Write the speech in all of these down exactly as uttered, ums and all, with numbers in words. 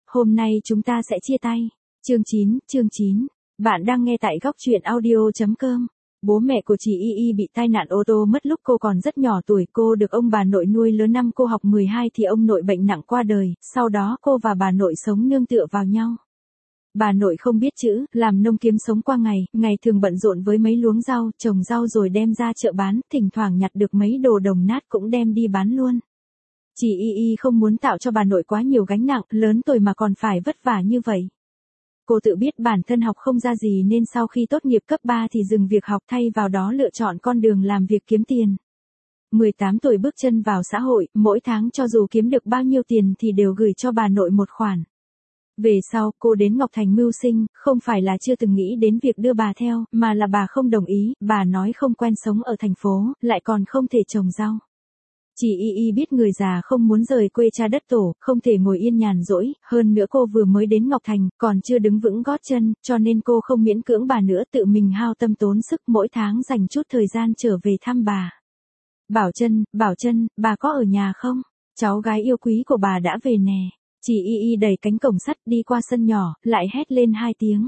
hôm nay chúng ta sẽ chia tay. Chương chín, chương chín. Bạn đang nghe tại góc truyện audio chấm com. Bố mẹ của chị Y Y bị tai nạn ô tô mất lúc cô còn rất nhỏ tuổi, cô được ông bà nội nuôi lớn, năm cô học mười hai thì ông nội bệnh nặng qua đời, sau đó cô và bà nội sống nương tựa vào nhau. Bà nội không biết chữ, làm nông kiếm sống qua ngày, ngày thường bận rộn với mấy luống rau, trồng rau rồi đem ra chợ bán, thỉnh thoảng nhặt được mấy đồ đồng nát cũng đem đi bán luôn. Chị Y Y không muốn tạo cho bà nội quá nhiều gánh nặng, lớn tuổi mà còn phải vất vả như vậy. Cô tự biết bản thân học không ra gì nên sau khi tốt nghiệp cấp ba thì dừng việc học, thay vào đó lựa chọn con đường làm việc kiếm tiền. mười tám tuổi bước chân vào xã hội, mỗi tháng cho dù kiếm được bao nhiêu tiền thì đều gửi cho bà nội một khoản. Về sau, cô đến Ngọc Thành mưu sinh, không phải là chưa từng nghĩ đến việc đưa bà theo, mà là bà không đồng ý, bà nói không quen sống ở thành phố, lại còn không thể trồng rau. Chị Y Y biết người già không muốn rời quê cha đất tổ, không thể ngồi yên nhàn rỗi, hơn nữa cô vừa mới đến Ngọc Thành, còn chưa đứng vững gót chân, cho nên cô không miễn cưỡng bà nữa, tự mình hao tâm tốn sức mỗi tháng dành chút thời gian trở về thăm bà. Bảo Trân, Bảo Trân, bà có ở nhà không? Cháu gái yêu quý của bà đã về nè. Chị Y Y đẩy cánh cổng sắt đi qua sân nhỏ, lại hét lên hai tiếng.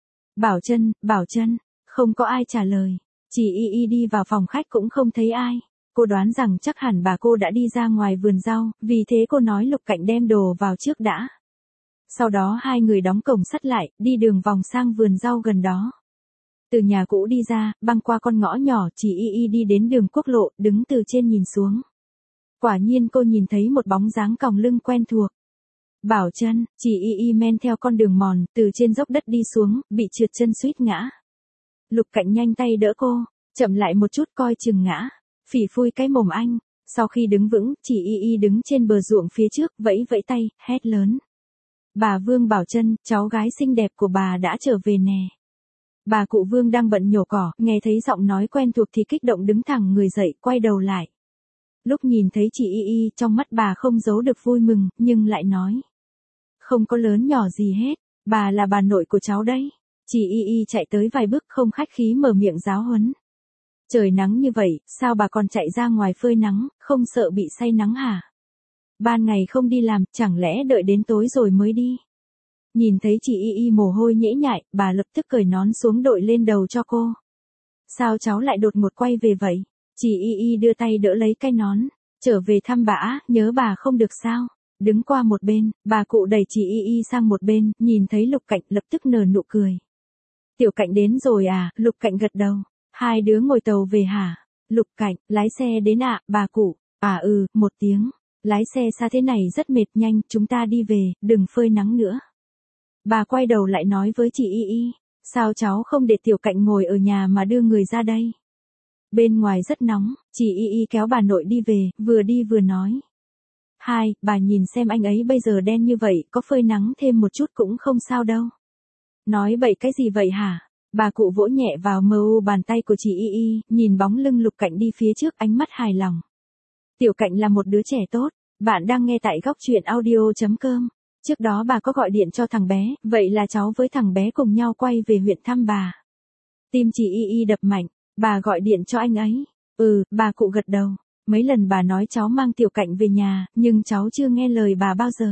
Bảo Trân, Bảo Trân, không có ai trả lời. Chị Y Y đi vào phòng khách cũng không thấy ai. Cô đoán rằng chắc hẳn bà cô đã đi ra ngoài vườn rau, vì thế cô nói Lục Cạnh đem đồ vào trước đã. Sau đó hai người đóng cổng sắt lại, đi đường vòng sang vườn rau gần đó. Từ nhà cũ đi ra, băng qua con ngõ nhỏ, chị Y Y đi đến đường quốc lộ, đứng từ trên nhìn xuống. Quả nhiên cô nhìn thấy một bóng dáng còng lưng quen thuộc. Bảo Trân, chị Y Y men theo con đường mòn, từ trên dốc đất đi xuống, bị trượt chân suýt ngã. Lục Cạnh nhanh tay đỡ cô, chậm lại một chút coi chừng ngã. Phỉ phui cái mồm anh. Sau khi đứng vững, chị Y Y đứng trên bờ ruộng phía trước, vẫy vẫy tay, hét lớn. Bà Vương Bảo Trân, cháu gái xinh đẹp của bà đã trở về nè. Bà cụ Vương đang bận nhổ cỏ, nghe thấy giọng nói quen thuộc thì kích động đứng thẳng người dậy, quay đầu lại. Lúc nhìn thấy chị Y Y, trong mắt bà không giấu được vui mừng, nhưng lại nói. Không có lớn nhỏ gì hết, bà là bà nội của cháu đấy. Chị Y Y chạy tới vài bước không khách khí mở miệng giáo huấn. Trời nắng như vậy, sao bà còn chạy ra ngoài phơi nắng, không sợ bị say nắng hả? Ban ngày không đi làm, chẳng lẽ đợi đến tối rồi mới đi? Nhìn thấy chị Y Y mồ hôi nhễ nhại, bà lập tức cởi nón xuống đội lên đầu cho cô. Sao cháu lại đột ngột quay về vậy? Chị Y Y đưa tay đỡ lấy cái nón. Trở về thăm bà, nhớ bà không được sao? Đứng qua một bên, bà cụ đẩy chị Y Y sang một bên, nhìn thấy Lục Cạnh lập tức nở nụ cười. Tiểu Cạnh đến rồi à? Lục Cạnh gật đầu. Hai đứa ngồi tàu về hả? Lục Cạnh, lái xe đến ạ, à, bà cụ. À ừ, một tiếng. Lái xe xa thế này rất mệt, nhanh, chúng ta đi về, đừng phơi nắng nữa. Bà quay đầu lại nói với chị Y Y. Sao cháu không để Tiểu Cạnh ngồi ở nhà mà đưa người ra đây? Bên ngoài rất nóng, chị Y Y kéo bà nội đi về, vừa đi vừa nói. Hai, bà nhìn xem anh ấy bây giờ đen như vậy, có phơi nắng thêm một chút cũng không sao đâu. Nói bậy cái gì vậy hả? Bà cụ vỗ nhẹ vào mờ u bàn tay của chị Y Y, nhìn bóng lưng Lục Cạnh đi phía trước, ánh mắt hài lòng. Tiểu Cạnh là một đứa trẻ tốt, bạn đang nghe tại góc truyện audio chấm com. Trước đó bà có gọi điện cho thằng bé, vậy là cháu với thằng bé cùng nhau quay về huyện thăm bà. Tim chị Y Y đập mạnh, bà gọi điện cho anh ấy. Ừ, bà cụ gật đầu. Mấy lần bà nói cháu mang Tiểu Cạnh về nhà, nhưng cháu chưa nghe lời bà bao giờ.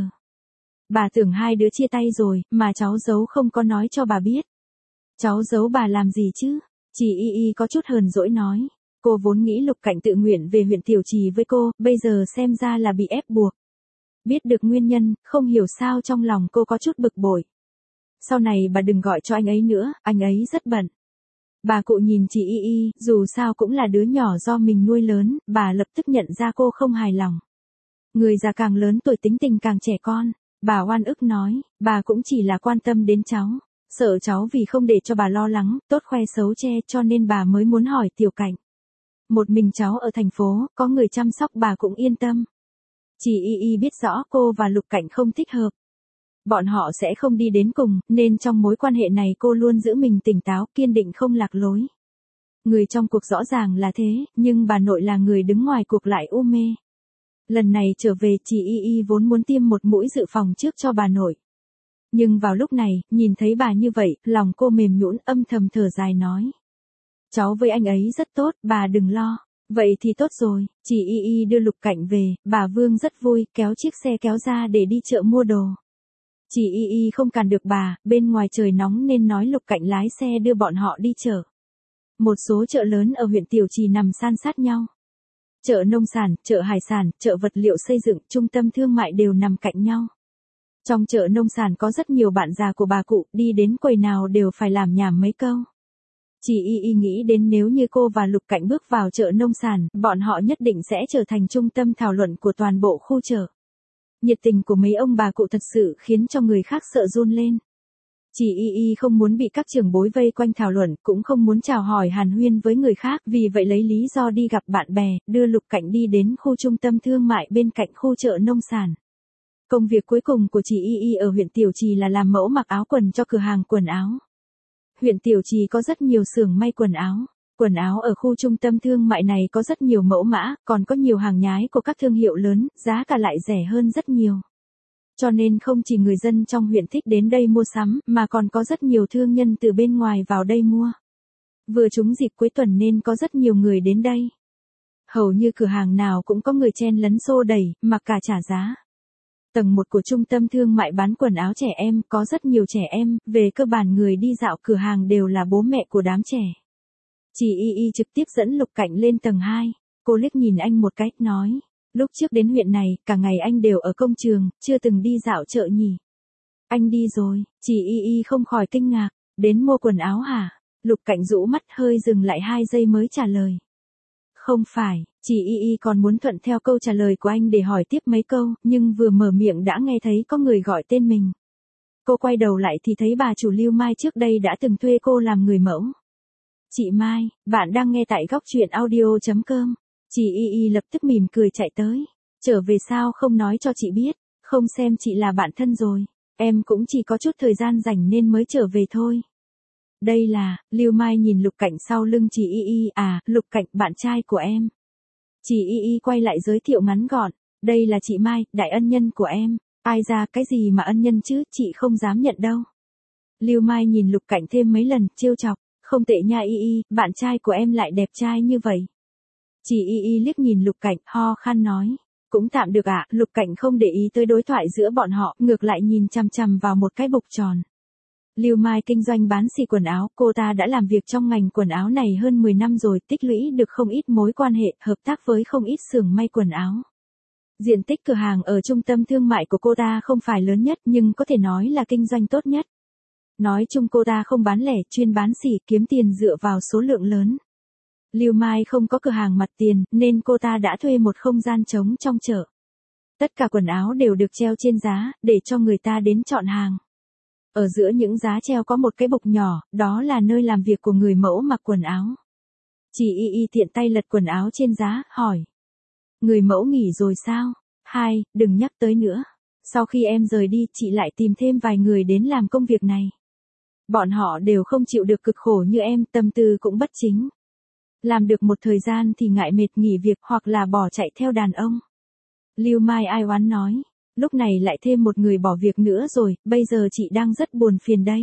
Bà tưởng hai đứa chia tay rồi, mà cháu giấu không có nói cho bà biết. Cháu giấu bà làm gì chứ? Chị Y Y có chút hờn dỗi nói. Cô vốn nghĩ Lục Cạnh tự nguyện về huyện Tiểu Trì với cô, bây giờ xem ra là bị ép buộc. Biết được nguyên nhân, không hiểu sao trong lòng cô có chút bực bội. Sau này bà đừng gọi cho anh ấy nữa, anh ấy rất bận. Bà cụ nhìn chị Y Y, dù sao cũng là đứa nhỏ do mình nuôi lớn, bà lập tức nhận ra cô không hài lòng. Người già càng lớn tuổi tính tình càng trẻ con, bà oan ức nói, bà cũng chỉ là quan tâm đến cháu. Sợ cháu vì không để cho bà lo lắng, tốt khoe xấu che, cho nên bà mới muốn hỏi Tiểu Cạnh. Một mình cháu ở thành phố, có người chăm sóc bà cũng yên tâm. Chị Y Y biết rõ cô và Lục Cạnh không thích hợp. Bọn họ sẽ không đi đến cùng, nên trong mối quan hệ này cô luôn giữ mình tỉnh táo, kiên định không lạc lối. Người trong cuộc rõ ràng là thế, nhưng bà nội là người đứng ngoài cuộc lại u mê. Lần này trở về, chị Y Y vốn muốn tiêm một mũi dự phòng trước cho bà nội. Nhưng vào lúc này, nhìn thấy bà như vậy, lòng cô mềm nhũn, âm thầm thở dài nói. Cháu với anh ấy rất tốt, bà đừng lo. Vậy thì tốt rồi, chị Y Y đưa Lục Cạnh về, bà Vương rất vui, kéo chiếc xe kéo ra để đi chợ mua đồ. Chị Y Y không cản được bà, bên ngoài trời nóng nên nói Lục Cảnh lái xe đưa bọn họ đi chợ. Một số chợ lớn ở huyện Tiểu Trì nằm san sát nhau. Chợ nông sản, chợ hải sản, chợ vật liệu xây dựng, trung tâm thương mại đều nằm cạnh nhau. Trong chợ nông sản có rất nhiều bạn già của bà cụ, đi đến quầy nào đều phải làm nhảm mấy câu. Chị Y Y nghĩ đến nếu như cô và Lục Cảnh bước vào chợ nông sản, bọn họ nhất định sẽ trở thành trung tâm thảo luận của toàn bộ khu chợ. Nhiệt tình của mấy ông bà cụ thật sự khiến cho người khác sợ run lên. Chị Y Y không muốn bị các trưởng bối vây quanh thảo luận, cũng không muốn chào hỏi hàn huyên với người khác, vì vậy lấy lý do đi gặp bạn bè, đưa Lục Cảnh đi đến khu trung tâm thương mại bên cạnh khu chợ nông sản. Công việc cuối cùng của chị Y Y ở huyện Tiểu Trì là làm mẫu mặc áo quần cho cửa hàng quần áo. Huyện Tiểu Trì có rất nhiều xưởng may quần áo. Quần áo ở khu trung tâm thương mại này có rất nhiều mẫu mã, còn có nhiều hàng nhái của các thương hiệu lớn, giá cả lại rẻ hơn rất nhiều. Cho nên không chỉ người dân trong huyện thích đến đây mua sắm, mà còn có rất nhiều thương nhân từ bên ngoài vào đây mua. Vừa trúng dịp cuối tuần nên có rất nhiều người đến đây. Hầu như cửa hàng nào cũng có người chen lấn xô đẩy, mặc cả trả giá. Tầng một của trung tâm thương mại bán quần áo trẻ em, có rất nhiều trẻ em, về cơ bản người đi dạo cửa hàng đều là bố mẹ của đám trẻ. Chị Y Y trực tiếp dẫn Lục Cảnh lên tầng hai, cô liếc nhìn anh một cái, nói, lúc trước đến huyện này, cả ngày anh đều ở công trường, chưa từng đi dạo chợ nhỉ. Anh đi rồi, chị Y Y không khỏi kinh ngạc, đến mua quần áo hả? Lục Cảnh rũ mắt hơi dừng lại hai giây mới trả lời. Không phải, chị Y Y còn muốn thuận theo câu trả lời của anh để hỏi tiếp mấy câu, nhưng vừa mở miệng đã nghe thấy có người gọi tên mình. Cô quay đầu lại thì thấy bà chủ Lưu Mai trước đây đã từng thuê cô làm người mẫu. Chị Mai, bạn đang nghe tại góc truyện audio chấm com. Chị Y Y lập tức mỉm cười chạy tới. Trở về sao không nói cho chị biết, không xem chị là bạn thân rồi. Em cũng chỉ có chút thời gian rảnh nên mới trở về thôi. Đây là, Lưu Mai nhìn Lục Cảnh sau lưng chị Y Y, à, Lục Cảnh, bạn trai của em. Chị Y Y quay lại giới thiệu ngắn gọn, đây là chị Mai, đại ân nhân của em. Ai ra cái gì mà ân nhân chứ, chị không dám nhận đâu. Lưu Mai nhìn Lục Cảnh thêm mấy lần, trêu chọc, không tệ nha Y Y, bạn trai của em lại đẹp trai như vậy. Chị Y Y liếc nhìn Lục Cảnh, ho khan nói, cũng tạm được ạ. Lục Cảnh không để ý tới đối thoại giữa bọn họ, ngược lại nhìn chằm chằm vào một cái bục tròn. Lưu Mai kinh doanh bán xỉ quần áo, cô ta đã làm việc trong ngành quần áo này hơn mười năm rồi, tích lũy được không ít mối quan hệ, hợp tác với không ít xưởng may quần áo. Diện tích cửa hàng ở trung tâm thương mại của cô ta không phải lớn nhất nhưng có thể nói là kinh doanh tốt nhất. Nói chung cô ta không bán lẻ, chuyên bán xỉ, kiếm tiền dựa vào số lượng lớn. Lưu Mai không có cửa hàng mặt tiền, nên cô ta đã thuê một không gian trống trong chợ. Tất cả quần áo đều được treo trên giá, để cho người ta đến chọn hàng. Ở giữa những giá treo có một cái bục nhỏ, đó là nơi làm việc của người mẫu mặc quần áo. Chị Y Y tiện tay lật quần áo trên giá, hỏi. Người mẫu nghỉ rồi sao? Hai, đừng nhắc tới nữa. Sau khi em rời đi, chị lại tìm thêm vài người đến làm công việc này. Bọn họ đều không chịu được cực khổ như em, tâm tư cũng bất chính. Làm được một thời gian thì ngại mệt nghỉ việc hoặc là bỏ chạy theo đàn ông. Lưu Mai ai oán nói. Lúc này lại thêm một người bỏ việc nữa rồi, bây giờ chị đang rất buồn phiền đây.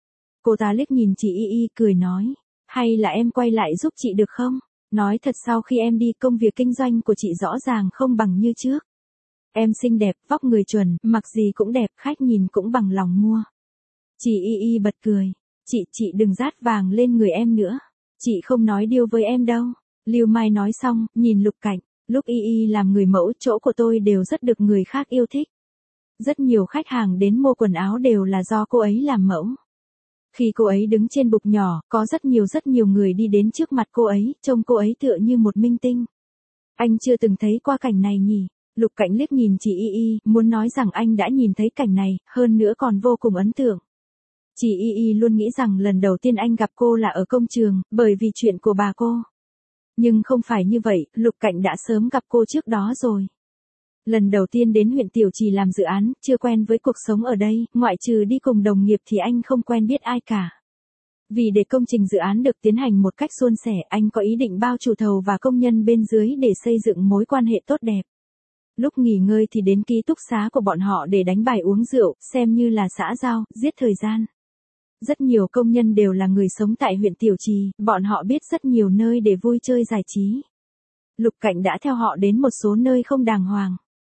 Cô ta liếc nhìn chị Y Y cười nói, hay là em quay lại giúp chị được không? Nói thật sau khi em đi công việc kinh doanh của chị rõ ràng không bằng như trước. Em xinh đẹp, vóc người chuẩn, mặc gì cũng đẹp, khách nhìn cũng bằng lòng mua. Chị Y Y bật cười, chị, chị đừng rát vàng lên người em nữa. Chị không nói điêu với em đâu. Lưu Mai nói xong, nhìn Lục Cảnh. Lúc Y Y làm người mẫu, chỗ của tôi đều rất được người khác yêu thích. Rất nhiều khách hàng đến mua quần áo đều là do cô ấy làm mẫu. Khi cô ấy đứng trên bục nhỏ, có rất nhiều rất nhiều người đi đến trước mặt cô ấy, trông cô ấy tựa như một minh tinh. Anh chưa từng thấy qua cảnh này nhỉ? Lục Cảnh liếc nhìn chị Y Y, muốn nói rằng anh đã nhìn thấy cảnh này, hơn nữa còn vô cùng ấn tượng. Chị Y Y luôn nghĩ rằng lần đầu tiên anh gặp cô là ở công trường, bởi vì chuyện của bà cô. Nhưng không phải như vậy, Lục Cảnh đã sớm gặp cô trước đó rồi. Lần đầu tiên đến huyện Tiểu Trì làm dự án, chưa quen với cuộc sống ở đây, ngoại trừ đi cùng đồng nghiệp thì anh không quen biết ai cả. Vì để công trình dự án được tiến hành một cách suôn sẻ, anh có ý định bao chủ thầu và công nhân bên dưới để xây dựng mối quan hệ tốt đẹp. Lúc nghỉ ngơi thì đến ký túc xá của bọn họ để đánh bài uống rượu, xem như là xã giao, giết thời gian. Rất nhiều công nhân đều là người sống tại huyện Tiểu Trì, bọn họ biết rất nhiều nơi để vui chơi giải trí. Lục Cảnh đã theo họ đến một số nơi không đàng hoàng.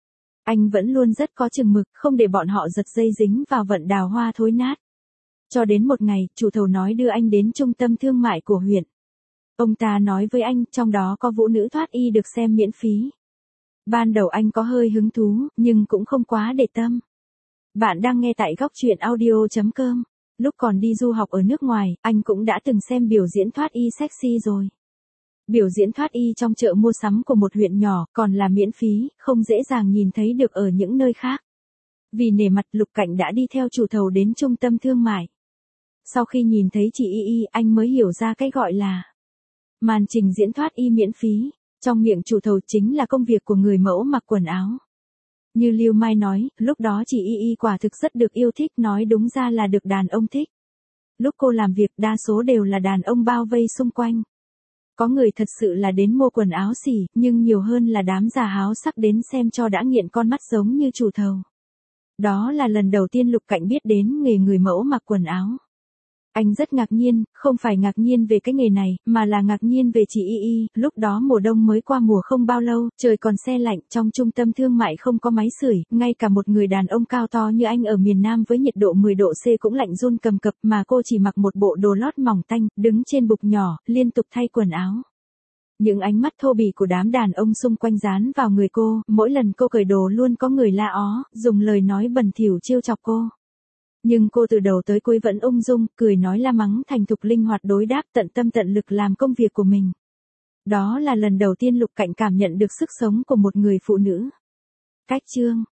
Anh vẫn luôn rất có chừng mực, không để bọn họ giật dây dính vào vận đào hoa thối nát. Cho đến một ngày, chủ thầu nói đưa anh đến trung tâm thương mại của huyện. Ông ta nói với anh, trong đó có vũ nữ thoát y được xem miễn phí. Ban đầu anh có hơi hứng thú, nhưng cũng không quá để tâm. Bạn đang nghe tại góc chuyện audio chấm com. Lúc còn đi du học ở nước ngoài, anh cũng đã từng xem biểu diễn thoát y sexy rồi. Biểu diễn thoát y trong chợ mua sắm của một huyện nhỏ, còn là miễn phí, không dễ dàng nhìn thấy được ở những nơi khác. Vì nể mặt, Lục Cảnh đã đi theo chủ thầu đến trung tâm thương mại. Sau khi nhìn thấy chị Y Y, anh mới hiểu ra cái gọi là màn trình diễn thoát y miễn phí. Trong miệng chủ thầu chính là công việc của người mẫu mặc quần áo. Như Lưu Mai nói, lúc đó chị Y Y quả thực rất được yêu thích, nói đúng ra là được đàn ông thích. Lúc cô làm việc đa số đều là đàn ông bao vây xung quanh. Có người thật sự là đến mua quần áo xỉ, nhưng nhiều hơn là đám già háo sắc đến xem cho đã nghiện con mắt giống như chủ thầu. Đó là lần đầu tiên Lục Cảnh biết đến nghề người mẫu mặc quần áo. Anh rất ngạc nhiên, không phải ngạc nhiên về cái nghề này, mà là ngạc nhiên về chị Y Y. Lúc đó mùa đông mới qua mùa không bao lâu, trời còn se lạnh, trong trung tâm thương mại không có máy sưởi, ngay cả một người đàn ông cao to như anh ở miền Nam với nhiệt độ mười độ C cũng lạnh run cầm cập, mà cô chỉ mặc một bộ đồ lót mỏng tanh, đứng trên bục nhỏ, liên tục thay quần áo. Những ánh mắt thô bỉ của đám đàn ông xung quanh dán vào người cô, mỗi lần cô cởi đồ luôn có người la ó, dùng lời nói bẩn thỉu trêu chọc cô. Nhưng cô từ đầu tới cuối vẫn ung dung, cười nói la mắng thành thục, linh hoạt đối đáp, tận tâm tận lực làm công việc của mình. Đó là lần đầu tiên Lục Cảnh cảm nhận được sức sống của một người phụ nữ. Cách chương